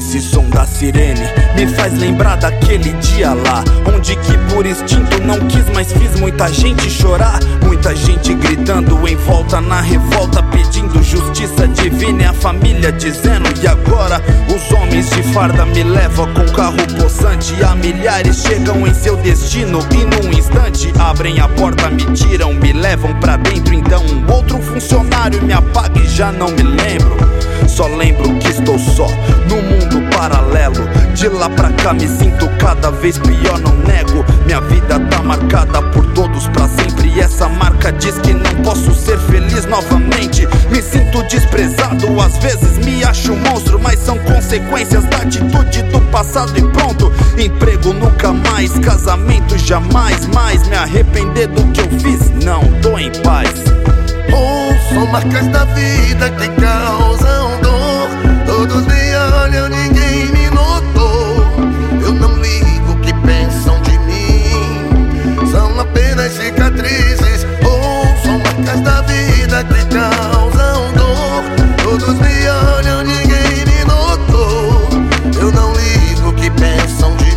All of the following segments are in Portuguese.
Esse som da sirene me faz lembrar daquele dia lá, onde que por instinto não quis, mas fiz muita gente chorar. Muita gente gritando em volta na revolta, pedindo justiça divina, e a família dizendo: e agora? Os homens de farda me levam com carro possante, a milhares chegam em seu destino e num instante abrem a porta, me tiram, me levam pra dentro. Então um outro funcionário me apaga e já não me lembro. Só lembro que estou só no mundo paralelo. De lá pra cá me sinto cada vez pior, não nego. Minha vida tá marcada por todos pra sempre, e essa marca diz que não posso ser feliz novamente. Me sinto desprezado, às vezes me acho um monstro, mas são consequências da atitude do passado e pronto. Emprego nunca mais, casamento jamais mais. Me arrepender do que eu fiz, não tô em paz. São marcas da vida que causam dor. Todos me olham, ninguém me notou. Eu não ligo o que pensam de mim, são apenas cicatrizes. São marcas da vida que causam dor. Todos me olham, ninguém me notou. Eu não ligo o que pensam de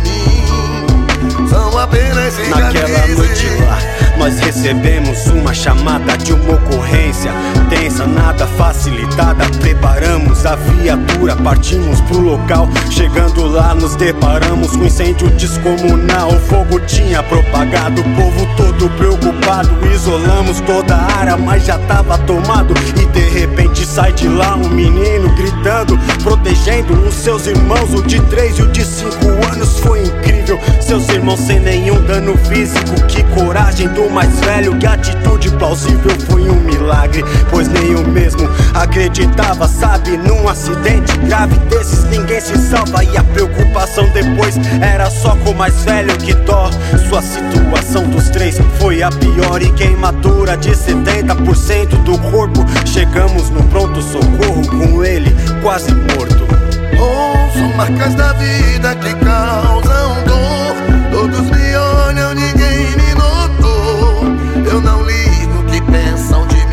mim, são apenas cicatrizes. Naquela noite lá nós recebemos uma chamada de uma ocorrência tensa, nada facilitada. Preparamos a viatura, partimos pro local. Chegando lá nos deparamos com incêndio descomunal. O fogo tinha propagado, o povo todo preocupado. Isolamos toda a área, mas já tava tomado. E de repente sai de lá um menino gritando, protegendo os seus irmãos, o de 3 e o de 5 anos. Foi incrível, seus irmãos sem nenhum dano físico. Que coragem do mais velho, que atitude plausível. Foi um milagre, pois nem eu mesmo acreditava, sabe? Num acidente grave desses ninguém se salva. E a preocupação depois era só com o mais velho, que dó. Sua situação dos 3 foi a pior, e queimadura de 70% do corpo. Chegamos no pronto-socorro com ele quase morto. São marcas da vida que causam dor. Todos me olham, ninguém me notou. Eu não ligo o que pensam de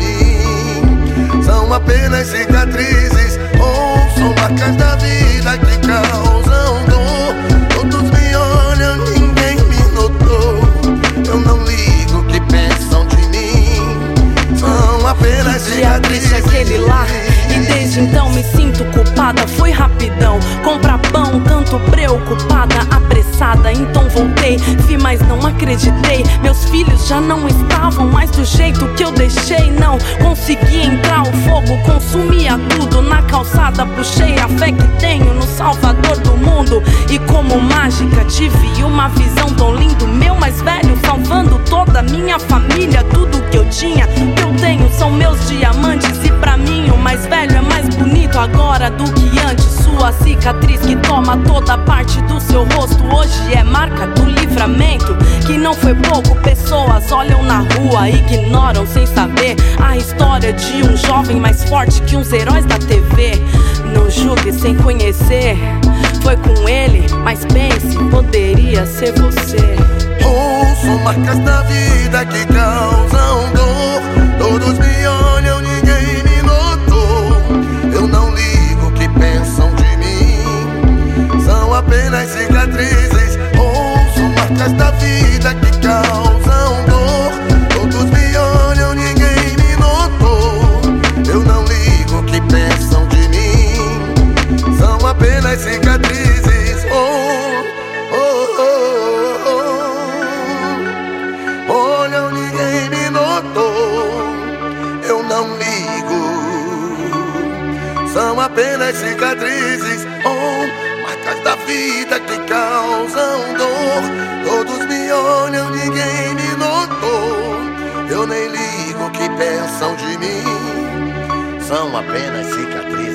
mim, são apenas cicatrizes. São marcas da vida que causam dor. Todos me olham, ninguém me notou. Eu não ligo o que pensam de mim, são apenas cicatrizes. Aquele lá, e desde então me sinto culpada. Foi rapidão, comprar pão, tanto preocupada, apressada. Então voltei, vi, mas não acreditei. Meus filhos já não estavam mais do jeito que eu deixei. Não consegui entrar, o fogo consumia tudo. Na calçada puxei a fé que tenho no Salvador do mundo, e como mágica tive uma visão tão linda. Meu mais velho salvando toda a minha família. Tudo que eu tinha, que eu tenho, são meus diamantes. E pra mim o mais velho é mais bonito agora do que antes. Sua cicatriz que toma toda parte do seu rosto hoje é marca do livramento, que não foi pouco. Pessoas olham na rua, ignoram sem saber a história de um jovem mais forte que uns heróis da TV. Não julgue sem conhecer, foi com ele, mas pense, poderia ser você. São marcas da vida que causam dor. Todos me olham, ninguém me notou. Eu não ligo o que pensam de mim, são apenas cicatrizes. São marcas da vida que causam dor. Todos me olham, ninguém me notou. Eu não ligo o que pensam de mim, são apenas cicatrizes. Olham, ninguém me notou. Eu não ligo, são apenas cicatrizes. Marcas da vida que causam dor. Todos me olham, ninguém me notou. Eu nem ligo o que pensam de mim, são apenas cicatrizes.